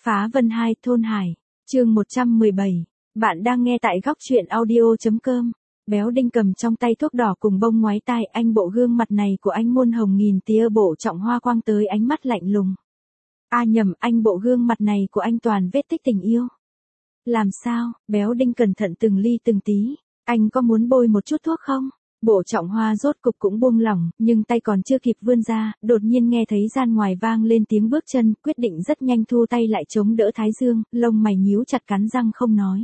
Phá Vân 2 Thôn Hải, chương 117. Bạn đang nghe tại góc truyện audio.com. Béo Đinh cầm trong tay thuốc đỏ cùng bông ngoái tai, anh bộ gương mặt này của anh muôn hồng nghìn tia, Bộ Trọng Hoa quang tới ánh mắt lạnh lùng. Nhầm, anh bộ gương mặt này của anh toàn vết tích tình yêu. Làm sao? Béo Đinh cẩn thận từng ly từng tí. Anh có muốn bôi một chút thuốc không? Bộ Trọng Hoa rốt cục cũng buông lỏng, nhưng tay còn chưa kịp vươn ra, đột nhiên nghe thấy gian ngoài vang lên tiếng bước chân, quyết định rất nhanh thu tay lại chống đỡ thái dương, lông mày nhíu chặt cắn răng không nói.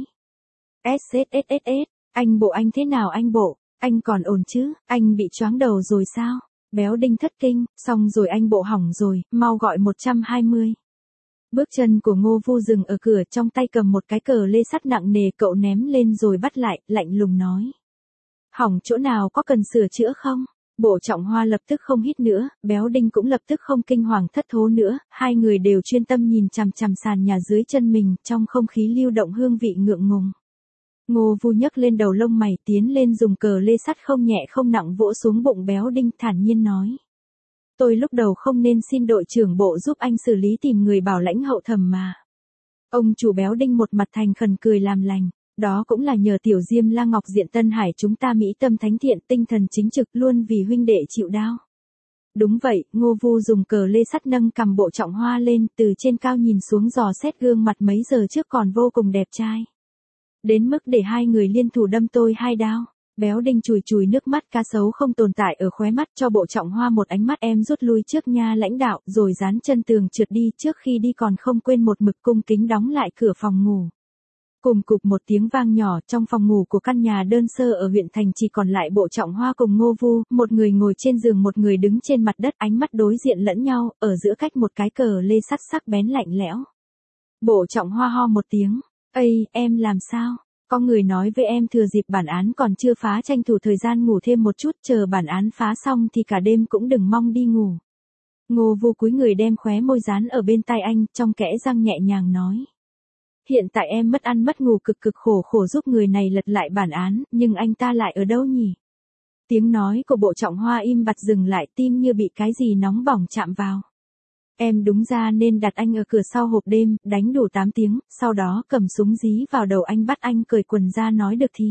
SSSSS, anh bộ anh thế nào anh bộ, anh còn ổn chứ, anh bị choáng đầu rồi sao? Béo Đinh thất kinh, xong rồi anh bộ hỏng rồi, mau gọi 120. Bước chân của Ngô Vu dừng ở cửa, trong tay cầm một cái cờ lê sắt nặng nề, cậu ném lên rồi bắt lại, lạnh lùng nói. Hỏng chỗ nào, có cần sửa chữa không? Bộ Trọng Hoa lập tức không hít nữa, Béo Đinh cũng lập tức không kinh hoàng thất thố nữa, hai người đều chuyên tâm nhìn chằm chằm sàn nhà dưới chân mình, trong không khí lưu động hương vị ngượng ngùng. Ngô Vu nhấc lên đầu lông mày, tiến lên dùng cờ lê sắt không nhẹ không nặng vỗ xuống bụng Béo Đinh, thản nhiên nói. Tôi lúc đầu không nên xin đội trưởng bộ giúp anh xử lý, tìm người bảo lãnh hậu thẩm mà. Ông chủ Béo Đinh một mặt thành khẩn cười làm lành. Đó cũng là nhờ tiểu Diêm La Ngọc Diện Tân Hải chúng ta mỹ tâm thánh thiện, tinh thần chính trực, luôn vì huynh đệ chịu đau. Đúng vậy, Ngô Vu dùng cờ lê sắt nâng cầm Bộ Trọng Hoa lên, từ trên cao nhìn xuống dò xét gương mặt mấy giờ trước còn vô cùng đẹp trai. Đến mức để hai người liên thủ đâm tôi hai đao. Béo Đinh chùi chùi nước mắt cá sấu không tồn tại ở khóe mắt, cho Bộ Trọng Hoa một ánh mắt, em rút lui trước nha lãnh đạo, rồi dán chân tường trượt đi, trước khi đi còn không quên một mực cung kính đóng lại cửa phòng ngủ. Cùng cục một tiếng vang nhỏ, trong phòng ngủ của căn nhà đơn sơ ở huyện thành chỉ còn lại Bộ Trọng Hoa cùng Ngô Vu, một người ngồi trên giường một người đứng trên mặt đất, ánh mắt đối diện lẫn nhau, ở giữa cách một cái cờ lê sắt sắc bén lạnh lẽo. Bộ Trọng Hoa ho một tiếng, ây, em làm sao? Có người nói với em thừa dịp bản án còn chưa phá tranh thủ thời gian ngủ thêm một chút, chờ bản án phá xong thì cả đêm cũng đừng mong đi ngủ. Ngô Vu cúi người đem khóe môi dán ở bên tai anh, trong kẽ răng nhẹ nhàng nói. Hiện tại em mất ăn mất ngủ cực khổ giúp người này lật lại bản án, nhưng anh ta lại ở đâu nhỉ? Tiếng nói của Bộ Trọng Hoa im bặt dừng lại, tim như bị cái gì nóng bỏng chạm vào. Em đúng ra nên đặt anh ở cửa sau hộp đêm, đánh đủ 8 tiếng, sau đó cầm súng dí vào đầu anh, bắt anh cởi quần ra, nói được thì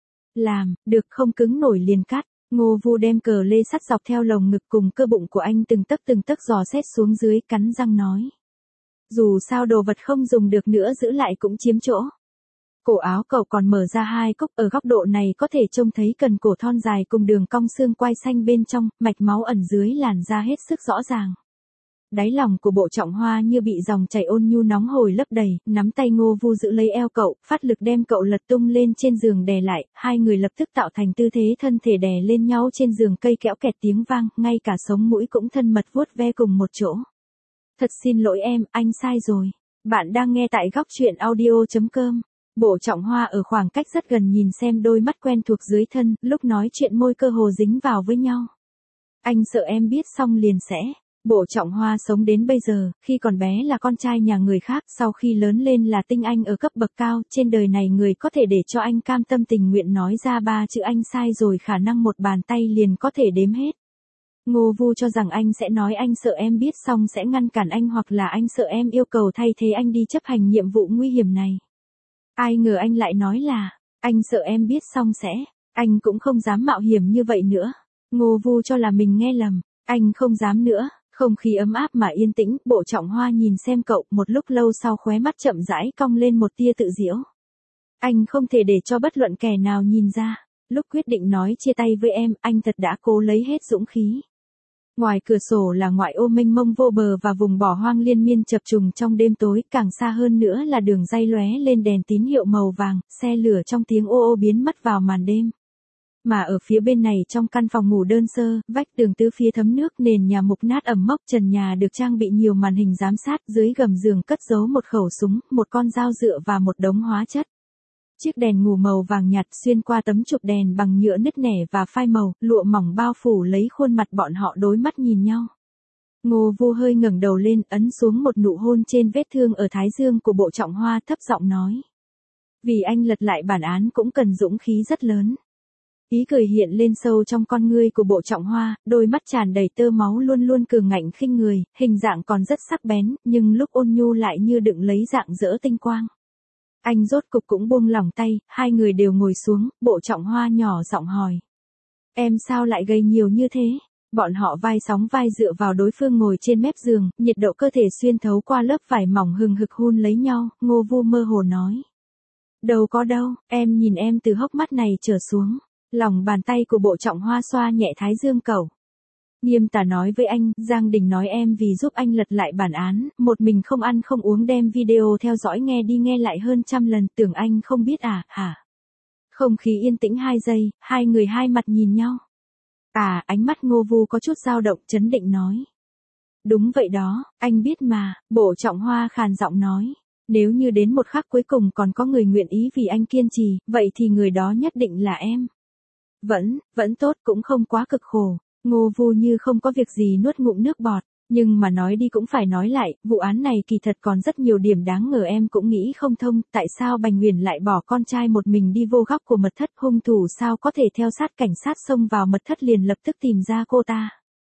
làm, được không cứng nổi liền cắt. Ngô Vu đem cờ lê sắt dọc theo lồng ngực cùng cơ bụng của anh từng tấc dò xét xuống dưới, cắn răng nói. Dù sao đồ vật không dùng được nữa giữ lại cũng chiếm chỗ. Cổ áo cậu còn mở ra hai cúc, ở góc độ này có thể trông thấy cần cổ thon dài cùng đường cong xương quai xanh bên trong, mạch máu ẩn dưới làn da hết sức rõ ràng. Đáy lòng của Bộ Trọng Hoa như bị dòng chảy ôn nhu nóng hổi lấp đầy, nắm tay Ngô Vu giữ lấy eo cậu, phát lực đem cậu lật tung lên trên giường đè lại, hai người lập tức tạo thành tư thế thân thể đè lên nhau trên giường, cây kẽo kẹt tiếng vang, ngay cả sống mũi cũng thân mật vuốt ve cùng một chỗ. Thật xin lỗi em, anh sai rồi. Bạn đang nghe tại góc truyện audio.com. Bộ Trọng Hoa ở khoảng cách rất gần nhìn xem đôi mắt quen thuộc dưới thân, lúc nói chuyện môi cơ hồ dính vào với nhau. Anh sợ em biết xong liền sẽ. Bộ Trọng Hoa sống đến bây giờ, khi còn bé là con trai nhà người khác, sau khi lớn lên là tinh anh ở cấp bậc cao, trên đời này người có thể để cho anh cam tâm tình nguyện nói ra 3 chữ anh sai rồi khả năng một bàn tay liền có thể đếm hết. Ngô Vu cho rằng anh sẽ nói anh sợ em biết xong sẽ ngăn cản anh, hoặc là anh sợ em yêu cầu thay thế anh đi chấp hành nhiệm vụ nguy hiểm này. Ai ngờ anh lại nói là, anh sợ em biết xong sẽ, anh cũng không dám mạo hiểm như vậy nữa. Ngô Vu cho là mình nghe lầm, anh không dám nữa. Không khí ấm áp mà yên tĩnh, Bộ Trọng Hoa nhìn xem cậu, một lúc lâu sau khóe mắt chậm rãi cong lên một tia tự giễu. Anh không thể để cho bất luận kẻ nào nhìn ra, lúc quyết định nói chia tay với em, anh thật đã cố lấy hết dũng khí. Ngoài cửa sổ là ngoại ô mênh mông vô bờ và vùng bỏ hoang liên miên chập trùng trong đêm tối, càng xa hơn nữa là đường ray lóe lên đèn tín hiệu màu vàng, xe lửa trong tiếng ô ô biến mất vào màn đêm. Mà ở phía bên này trong căn phòng ngủ đơn sơ, vách tường tứ phía thấm nước, nền nhà mục nát ẩm mốc, trần nhà được trang bị nhiều màn hình giám sát, dưới gầm giường cất giấu một khẩu súng, một con dao dựa và một đống hóa chất. Chiếc đèn ngủ màu vàng nhạt xuyên qua tấm chụp đèn bằng nhựa nứt nẻ và phai màu, lụa mỏng bao phủ lấy khuôn mặt bọn họ, đối mắt nhìn nhau. Ngô Vu hơi ngẩng đầu lên, ấn xuống một nụ hôn trên vết thương ở thái dương của Bộ Trọng Hoa, thấp giọng nói. Vì anh lật lại bản án cũng cần dũng khí rất lớn. Ý cười hiện lên sâu trong con ngươi của Bộ Trọng Hoa, đôi mắt tràn đầy tơ máu luôn luôn cường ngạnh khinh người, hình dạng còn rất sắc bén, nhưng lúc ôn nhu lại như đựng lấy dạng dỡ tinh quang. Anh rốt cục cũng buông lỏng tay, hai người đều ngồi xuống, Bộ Trọng Hoa nhỏ giọng hỏi. Em sao lại gầy nhiều như thế? Bọn họ vai sóng vai dựa vào đối phương ngồi trên mép giường, nhiệt độ cơ thể xuyên thấu qua lớp vải mỏng hừng hực hun lấy nhau, Ngô Vu mơ hồ nói. Đâu có đâu, em nhìn em từ hốc mắt này trở xuống. Lòng bàn tay của Bộ Trọng Hoa xoa nhẹ thái dương cẩu. Nghiêm tà nói với anh, Giang Đình nói em vì giúp anh lật lại bản án, một mình không ăn không uống đem video theo dõi nghe đi nghe lại hơn 100 lần, tưởng anh không biết à, hả? Không khí yên tĩnh 2 giây, hai người hai mặt nhìn nhau. Ánh mắt Ngô Vu có chút dao động, chấn định nói. Đúng vậy đó, anh biết mà, Bộ Trọng Hoa khàn giọng nói. Nếu như đến một khắc cuối cùng còn có người nguyện ý vì anh kiên trì, vậy thì người đó nhất định là em. Vẫn tốt, cũng không quá cực khổ. Ngô Vu như không có việc gì nuốt ngụm nước bọt. Nhưng mà nói đi cũng phải nói lại, vụ án này kỳ thật còn rất nhiều điểm đáng ngờ, em cũng nghĩ không thông, tại sao Bành Huyền lại bỏ con trai một mình đi vô góc của mật thất, hung thủ sao có thể theo sát cảnh sát xông vào mật thất liền lập tức tìm ra cô ta.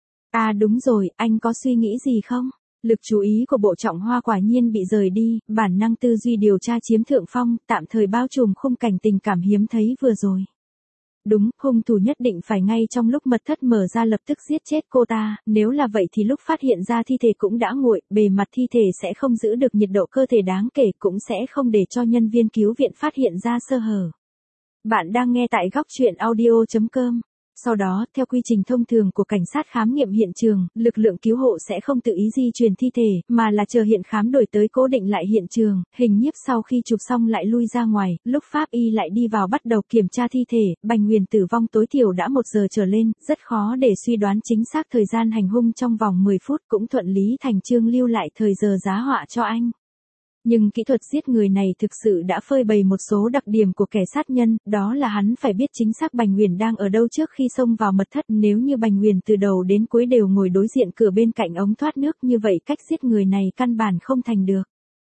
Đúng rồi, anh có suy nghĩ gì không? Lực chú ý của Bộ Trọng Hoa quả nhiên bị rời đi, bản năng tư duy điều tra chiếm thượng phong, tạm thời bao trùm khung cảnh tình cảm hiếm thấy vừa rồi. Đúng, hung thủ nhất định phải ngay trong lúc mật thất mở ra lập tức giết chết cô ta, nếu là vậy thì lúc phát hiện ra thi thể cũng đã nguội, bề mặt thi thể sẽ không giữ được nhiệt độ cơ thể đáng kể, cũng sẽ không để cho nhân viên cứu viện phát hiện ra sơ hở. Bạn đang nghe tại góc truyện audio.com. Sau đó, theo quy trình thông thường của cảnh sát khám nghiệm hiện trường, lực lượng cứu hộ sẽ không tự ý di chuyển thi thể, mà là chờ hiện khám đổi tới cố định lại hiện trường, hình nhiếp sau khi chụp xong lại lui ra ngoài, lúc pháp y lại đi vào bắt đầu kiểm tra thi thể, Bành Huyền tử vong tối thiểu đã 1 giờ trở lên, rất khó để suy đoán chính xác thời gian hành hung trong vòng 10 phút, cũng thuận lý thành chương lưu lại thời giờ giá họa cho anh. Nhưng kỹ thuật giết người này thực sự đã phơi bày một số đặc điểm của kẻ sát nhân, đó là hắn phải biết chính xác Bành Huyền đang ở đâu trước khi xông vào mật thất, nếu như Bành Huyền từ đầu đến cuối đều ngồi đối diện cửa bên cạnh ống thoát nước, như vậy cách giết người này căn bản không thành được.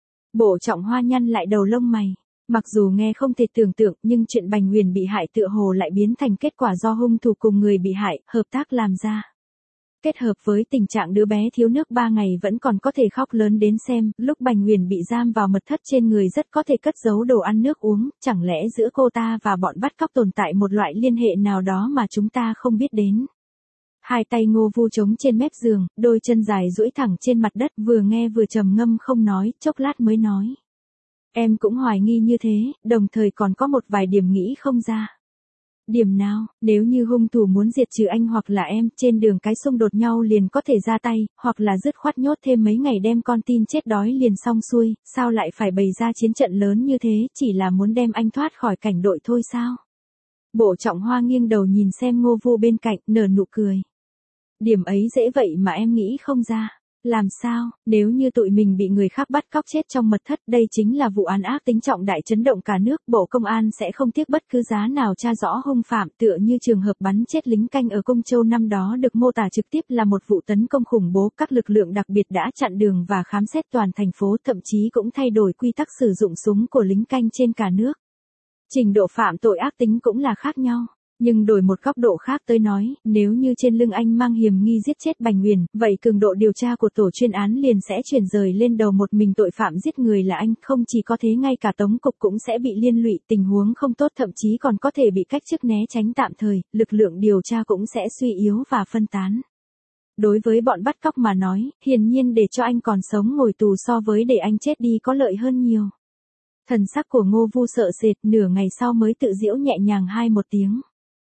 Bộ Trọng Hoa nhăn lại đầu lông mày. Mặc dù nghe không thể tưởng tượng, nhưng chuyện Bành Huyền bị hại tựa hồ lại biến thành kết quả do hung thủ cùng người bị hại hợp tác làm ra. Kết hợp với tình trạng đứa bé thiếu nước 3 ngày vẫn còn có thể khóc lớn đến xem, lúc Bành Huyền bị giam vào mật thất trên người rất có thể cất giấu đồ ăn nước uống, chẳng lẽ giữa cô ta và bọn bắt cóc tồn tại một loại liên hệ nào đó mà chúng ta không biết đến. Hai tay Ngô Vu trống trên mép giường, đôi chân dài duỗi thẳng trên mặt đất, vừa nghe vừa trầm ngâm không nói, chốc lát mới nói. Em cũng hoài nghi như thế, đồng thời còn có một vài điểm nghĩ không ra. Điểm nào, nếu như hung thủ muốn diệt trừ anh hoặc là em, trên đường cái xung đột nhau liền có thể ra tay, hoặc là dứt khoát nhốt thêm mấy ngày đem con tin chết đói liền xong xuôi, sao lại phải bày ra chiến trận lớn như thế, chỉ là muốn đem anh thoát khỏi cảnh đội thôi sao? Bộ Trọng Hoa nghiêng đầu nhìn xem Ngô Vu bên cạnh, nở nụ cười. Điểm ấy dễ vậy mà em nghĩ không ra. Làm sao, nếu như tụi mình bị người khác bắt cóc chết trong mật thất, đây chính là vụ án ác tính trọng đại chấn động cả nước, Bộ Công an sẽ không tiếc bất cứ giá nào tra rõ hung phạm, tựa như trường hợp bắn chết lính canh ở Công Châu năm đó được mô tả trực tiếp là một vụ tấn công khủng bố, các lực lượng đặc biệt đã chặn đường và khám xét toàn thành phố, thậm chí cũng thay đổi quy tắc sử dụng súng của lính canh trên cả nước. Trình độ phạm tội ác tính cũng là khác nhau. Nhưng đổi một góc độ khác tới nói, nếu như trên lưng anh mang hiểm nghi giết chết Bành Huyền, vậy cường độ điều tra của tổ chuyên án liền sẽ chuyển rời lên đầu một mình tội phạm giết người là anh, không chỉ có thế ngay cả Tống cục cũng sẽ bị liên lụy, tình huống không tốt thậm chí còn có thể bị cách chức né tránh tạm thời, lực lượng điều tra cũng sẽ suy yếu và phân tán. Đối với bọn bắt cóc mà nói, hiển nhiên để cho anh còn sống ngồi tù so với để anh chết đi có lợi hơn nhiều. Thần sắc của Ngô Vu sợ sệt, nửa ngày sau mới tự giễu nhẹ nhàng một tiếng.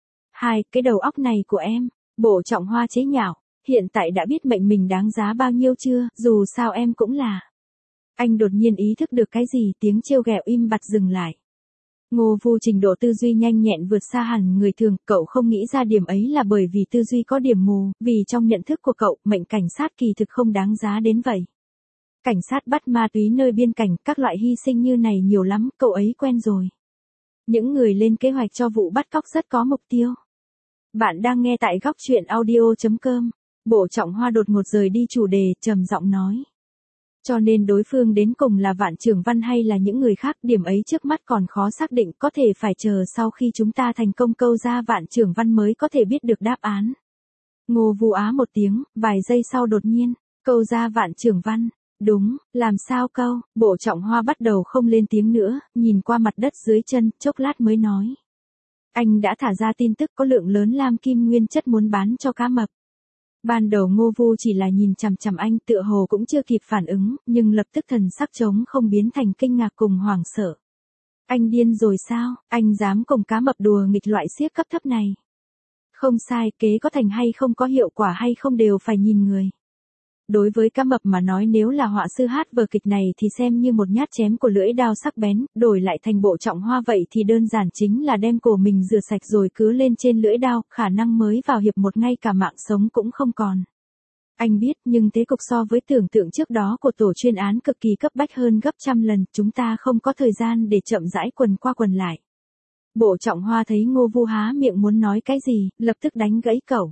Cái đầu óc này của em, Bộ Trọng Hoa chế nhạo, hiện tại đã biết mệnh mình đáng giá bao nhiêu chưa, dù sao em cũng là. Anh đột nhiên ý thức được cái gì, tiếng trêu ghẹo im bặt dừng lại. Ngô Vu trình độ tư duy nhanh nhẹn vượt xa hẳn người thường, cậu không nghĩ ra điểm ấy là bởi vì tư duy có điểm mù, vì trong nhận thức của cậu, mệnh cảnh sát kỳ thực không đáng giá đến vậy. Cảnh sát bắt ma túy nơi biên cảnh, các loại hy sinh như này nhiều lắm, cậu ấy quen rồi. Những người lên kế hoạch cho vụ bắt cóc rất có mục tiêu. Bạn đang nghe tại góc truyện audio.com. Bộ Trọng Hoa đột ngột rời đi chủ đề, trầm giọng nói. Cho nên đối phương đến cùng là Vạn Trưởng Văn hay là những người khác, điểm ấy trước mắt còn khó xác định, có thể phải chờ sau khi chúng ta thành công câu ra Vạn Trưởng Văn mới có thể biết được đáp án. Ngô Vu á một tiếng, vài giây sau đột nhiên, câu ra Vạn Trưởng Văn. Đúng, làm sao câu, Bộ Trọng Hoa bắt đầu không lên tiếng nữa, nhìn qua mặt đất dưới chân, chốc lát mới nói. Anh đã thả ra tin tức có lượng lớn lam kim nguyên chất muốn bán cho cá mập. Ban đầu Ngô Vu chỉ là nhìn chằm chằm anh, tựa hồ cũng chưa kịp phản ứng, nhưng lập tức thần sắc trống không biến thành kinh ngạc cùng hoảng sợ. Anh điên rồi sao, anh dám cùng cá mập đùa nghịch loại siếc cấp thấp này. Không sai, kế có thành hay không có hiệu quả hay không đều phải nhìn người. Đối với cá mập mà nói, nếu là họa sư hát vở kịch này thì xem như một nhát chém của lưỡi dao sắc bén, đổi lại thành Bộ Trọng Hoa vậy thì đơn giản chính là đem cổ mình rửa sạch rồi cứ lên trên lưỡi dao, khả năng mới vào hiệp một ngay cả mạng sống cũng không còn. Anh biết, nhưng thế cục so với tưởng tượng trước đó của tổ chuyên án cực kỳ cấp bách hơn gấp trăm lần, chúng ta không có thời gian để chậm rãi quần qua quần lại. Bộ Trọng Hoa thấy Ngô Vu há miệng muốn nói cái gì, lập tức đánh gãy cậu.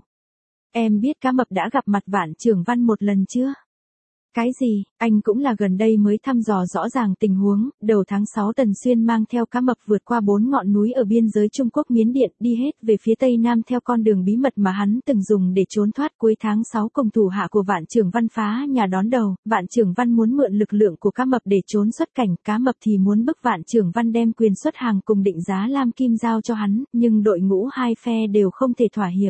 Em biết cá mập đã gặp mặt Vạn Trưởng Văn một lần chưa? Cái gì, anh cũng là gần đây mới thăm dò rõ ràng tình huống, đầu tháng 6 Tần Xuyên mang theo cá mập vượt qua 4 ngọn núi ở biên giới Trung Quốc Miến Điện, đi hết về phía Tây Nam theo con đường bí mật mà hắn từng dùng để trốn thoát. Cuối tháng 6 cùng thủ hạ của Vạn Trưởng Văn phá nhà đón đầu, Vạn Trưởng Văn muốn mượn lực lượng của cá mập để trốn xuất cảnh, cá mập thì muốn bức Vạn Trưởng Văn đem quyền xuất hàng cùng định giá lam kim giao cho hắn, nhưng đội ngũ hai phe đều không thể thỏa hiệp.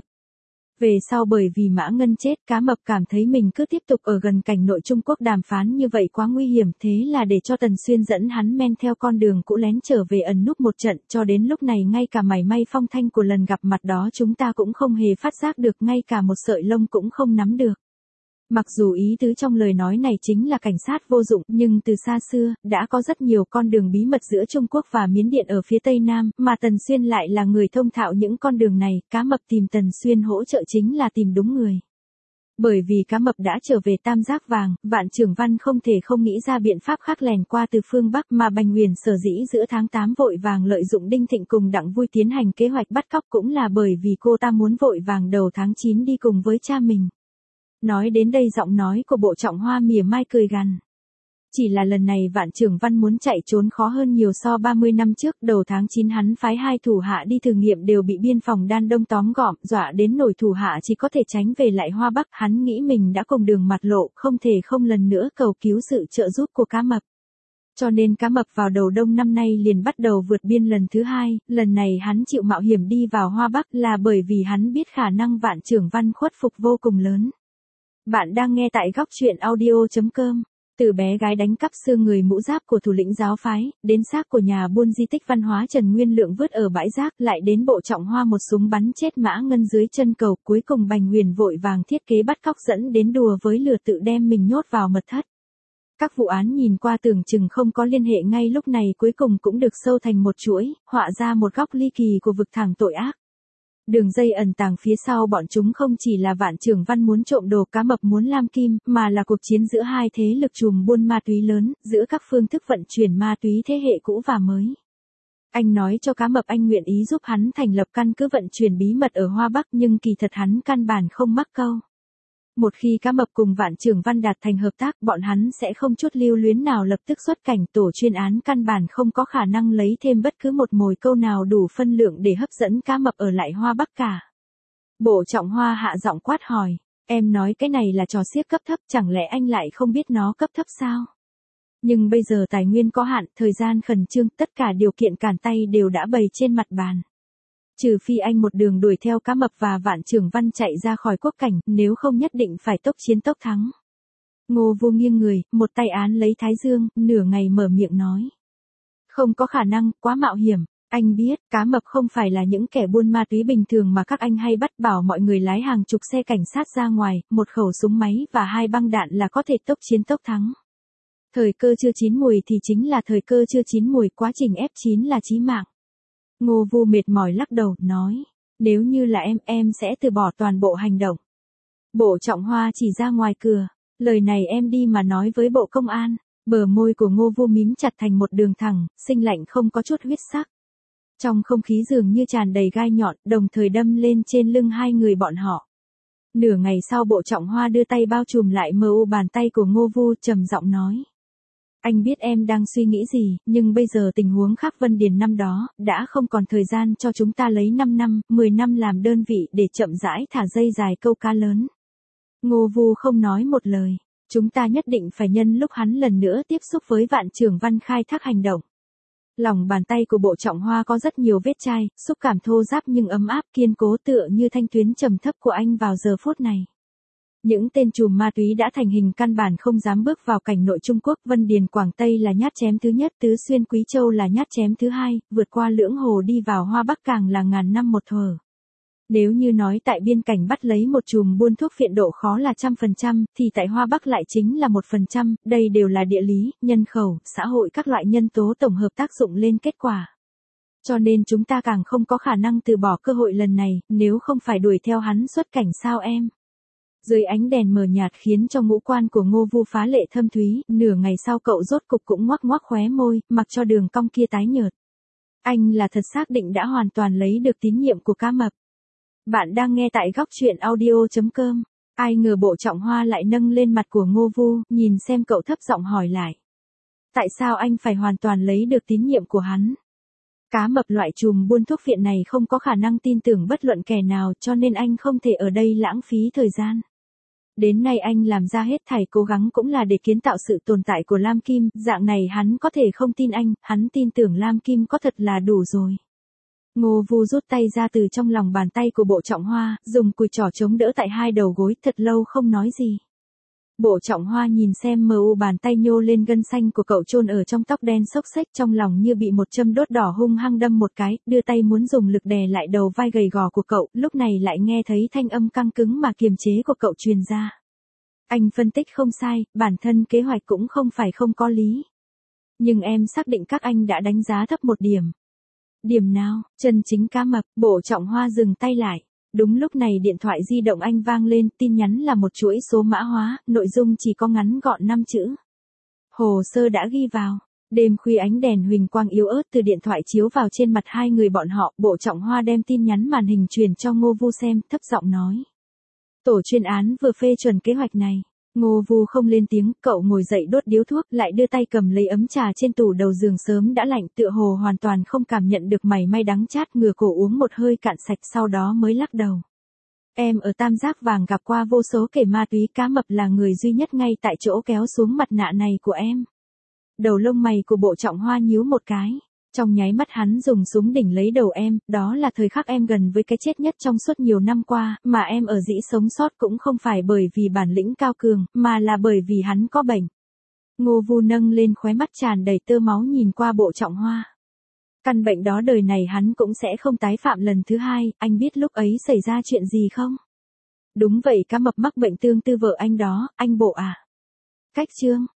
Về sau bởi vì Mã Ngân chết, cá mập cảm thấy mình cứ tiếp tục ở gần cảnh nội Trung Quốc đàm phán như vậy quá nguy hiểm, thế là để cho Tần Xuyên dẫn hắn men theo con đường cũ lén trở về ẩn núp một trận, cho đến lúc này ngay cả mảy may phong thanh của lần gặp mặt đó chúng ta cũng không hề phát giác được, ngay cả một sợi lông cũng không nắm được. Mặc dù ý tứ trong lời nói này chính là cảnh sát vô dụng, nhưng từ xa xưa, đã có rất nhiều con đường bí mật giữa Trung Quốc và Miến Điện ở phía Tây Nam, mà Tần Xuyên lại là người thông thạo những con đường này, cá mập tìm Tần Xuyên hỗ trợ chính là tìm đúng người. Bởi vì cá mập đã trở về Tam Giác Vàng, Vạn Trưởng Văn không thể không nghĩ ra biện pháp khác lèn qua từ phương Bắc, mà Bành Huyền sở dĩ giữa tháng 8 vội vàng lợi dụng Đinh Thịnh cùng Đặng Vui tiến hành kế hoạch bắt cóc cũng là bởi vì cô ta muốn vội vàng đầu tháng 9 đi cùng với cha mình. Nói đến đây giọng nói của Bộ Trọng Hoa mỉa mai cười gằn. Chỉ là lần này Vạn Trưởng Văn muốn chạy trốn khó hơn nhiều so 30 năm trước, đầu tháng 9 hắn phái 2 thủ hạ đi thử nghiệm đều bị biên phòng Đan Đông tóm gọn, dọa đến nổi thủ hạ chỉ có thể tránh về lại Hoa Bắc, hắn nghĩ mình đã cùng đường mặt lộ, không thể không lần nữa cầu cứu sự trợ giúp của cá mập. Cho nên cá mập vào đầu đông năm nay liền bắt đầu vượt biên lần thứ 2, lần này hắn chịu mạo hiểm đi vào Hoa Bắc là bởi vì hắn biết khả năng Vạn Trưởng Văn khuất phục vô cùng lớn. Bạn đang nghe tại góc truyện audio.com. Từ bé gái đánh cắp xương người mũ giáp của thủ lĩnh giáo phái, đến xác của nhà buôn di tích văn hóa Trần Nguyên Lượng vứt ở bãi rác, lại đến Bộ Trọng Hoa một súng bắn chết Mã Ngân dưới chân cầu, cuối cùng Bành Huyền vội vàng thiết kế bắt cóc dẫn đến đùa với lừa tự đem mình nhốt vào mật thất. Các vụ án nhìn qua tưởng chừng không có liên hệ ngay lúc này cuối cùng cũng được sâu thành một chuỗi, họa ra một góc ly kỳ của vực thẳm tội ác. Đường dây ẩn tàng phía sau bọn chúng không chỉ là Vạn Trưởng Văn muốn trộm đồ, cá mập muốn lam kim, mà là cuộc chiến giữa hai thế lực trùm buôn ma túy lớn, giữa các phương thức vận chuyển ma túy thế hệ cũ và mới. Anh nói cho cá mập anh nguyện ý giúp hắn thành lập căn cứ vận chuyển bí mật ở Hoa Bắc, nhưng kỳ thật hắn căn bản không mắc câu. Một khi cá mập cùng Vạn Trưởng Văn đạt thành hợp tác, bọn hắn sẽ không chút lưu luyến nào lập tức xuất cảnh, tổ chuyên án căn bản không có khả năng lấy thêm bất cứ một mồi câu nào đủ phân lượng để hấp dẫn cá mập ở lại Hoa Bắc cả. Bộ Trọng Hoa hạ giọng quát hỏi, em nói cái này là trò xiếc cấp thấp, chẳng lẽ anh lại không biết nó cấp thấp sao? Nhưng bây giờ tài nguyên có hạn, thời gian khẩn trương, tất cả điều kiện cản tay đều đã bày trên mặt bàn. Trừ phi anh một đường đuổi theo cá mập và Vạn Trưởng Văn chạy ra khỏi quốc cảnh, nếu không nhất định phải tốc chiến tốc thắng. Ngô Vu nghiêng người, một tay án lấy thái dương, nửa ngày mở miệng nói. Không có khả năng, quá mạo hiểm. Anh biết, cá mập không phải là những kẻ buôn ma túy bình thường mà các anh hay bắt, bảo mọi người lái hàng chục xe cảnh sát ra ngoài, một khẩu súng máy và 2 băng đạn là có thể tốc chiến tốc thắng. Thời cơ chưa chín mùi thì chính là thời cơ chưa chín mùi, quá trình ép chín là chí mạng. Ngô Vu mệt mỏi lắc đầu, nói, nếu như là em sẽ từ bỏ toàn bộ hành động. Bộ Trọng Hoa chỉ ra ngoài cửa, lời này em đi mà nói với Bộ Công an. Bờ môi của Ngô Vu mím chặt thành một đường thẳng, sinh lạnh không có chút huyết sắc. Trong không khí dường như tràn đầy gai nhọn, đồng thời đâm lên trên lưng hai người bọn họ. Nửa ngày sau Bộ Trọng Hoa đưa tay bao trùm lại mờ u bàn tay của Ngô Vu, trầm giọng nói. Anh biết em đang suy nghĩ gì, nhưng bây giờ tình huống khác. Vân Điền năm đó, đã không còn thời gian cho chúng ta lấy 5 năm, 10 năm làm đơn vị để chậm rãi thả dây dài câu cá lớn. Ngô Vu không nói một lời. Chúng ta nhất định phải nhân lúc hắn lần nữa tiếp xúc với Vạn Trưởng Văn khai thác hành động. Lòng bàn tay của Bộ Trọng Hoa có rất nhiều vết chai, xúc cảm thô ráp nhưng ấm áp, kiên cố tựa như thanh tuyến trầm thấp của anh vào giờ phút này. Những tên trùm ma túy đã thành hình căn bản không dám bước vào cảnh nội Trung Quốc. Vân Điền Quảng Tây là nhát chém thứ nhất, Tứ Xuyên Quý Châu là nhát chém thứ hai, vượt qua lưỡng hồ đi vào Hoa Bắc càng là ngàn năm một thuở. Nếu như nói tại biên cảnh bắt lấy một chùm buôn thuốc phiện độ khó là 100%, thì tại Hoa Bắc lại chính là 1%, đây đều là địa lý, nhân khẩu, xã hội các loại nhân tố tổng hợp tác dụng lên kết quả. Cho nên chúng ta càng không có khả năng từ bỏ cơ hội lần này, nếu không phải đuổi theo hắn xuất cảnh sao em. Dưới ánh đèn mờ nhạt khiến cho ngũ quan của Ngô Vu phá lệ thâm thúy, nửa ngày sau cậu rốt cục cũng ngoác ngoác khóe môi, mặc cho đường cong kia tái nhợt. Anh là thật xác định đã hoàn toàn lấy được tín nhiệm của cá mập. Bạn đang nghe tại góc truyện audio.com. Ai ngờ Bộ Trọng Hoa lại nâng lên mặt của Ngô Vu, nhìn xem cậu thấp giọng hỏi lại. Tại sao anh phải hoàn toàn lấy được tín nhiệm của hắn? Cá mập loại chùm buôn thuốc phiện này không có khả năng tin tưởng bất luận kẻ nào, cho nên anh không thể ở đây lãng phí thời gian. Đến nay anh làm ra hết thảy cố gắng cũng là để kiến tạo sự tồn tại của Lam Kim, dạng này hắn có thể không tin anh, hắn tin tưởng Lam Kim có thật là đủ rồi. Ngô Vu rút tay ra từ trong lòng bàn tay của Bộ Trọng Hoa, dùng cùi trỏ chống đỡ tại hai đầu gối, thật lâu không nói gì. Bộ Trọng Hoa nhìn xem mờ u bàn tay nhô lên gân xanh của cậu chôn ở trong tóc đen xốc xếch, trong lòng như bị một châm đốt đỏ hung hăng đâm một cái, đưa tay muốn dùng lực đè lại đầu vai gầy gò của cậu, lúc này lại nghe thấy thanh âm căng cứng mà kiềm chế của cậu truyền ra. Anh phân tích không sai, bản thân kế hoạch cũng không phải không có lý. Nhưng em xác định các anh đã đánh giá thấp một điểm. Điểm nào? Chân chính cá mập. Bộ Trọng Hoa dừng tay lại. Đúng lúc này điện thoại di động anh vang lên, tin nhắn là một chuỗi số mã hóa, nội dung chỉ có ngắn gọn 5 chữ. Hồ sơ đã ghi vào. Đêm khuya ánh đèn huỳnh quang yếu ớt từ điện thoại chiếu vào trên mặt hai người bọn họ, Bộ Trọng Hoa đem tin nhắn màn hình truyền cho Ngô Vu xem, thấp giọng nói. Tổ chuyên án vừa phê chuẩn kế hoạch này. Ngô Vu không lên tiếng, cậu ngồi dậy đốt điếu thuốc, lại đưa tay cầm lấy ấm trà trên tủ đầu giường sớm đã lạnh, tựa hồ hoàn toàn không cảm nhận được mảy may đắng chát, ngửa cổ uống một hơi cạn sạch sau đó mới lắc đầu. Em ở Tam Giác Vàng gặp qua vô số kẻ ma túy, cá mập là người duy nhất ngay tại chỗ kéo xuống mặt nạ này của em. Đầu lông mày của Bộ Trọng Hoa nhíu một cái. Trong nháy mắt hắn dùng súng đỉnh lấy đầu em, đó là thời khắc em gần với cái chết nhất trong suốt nhiều năm qua, mà em ở dĩ sống sót cũng không phải bởi vì bản lĩnh cao cường, mà là bởi vì hắn có bệnh. Ngô Vu nâng lên khóe mắt tràn đầy tơ máu nhìn qua Bộ Trọng Hoa. Căn bệnh đó đời này hắn cũng sẽ không tái phạm lần thứ hai, anh biết lúc ấy xảy ra chuyện gì không? Đúng vậy, cá mập mắc bệnh tương tư vợ anh đó, anh Bộ à. Cách chương.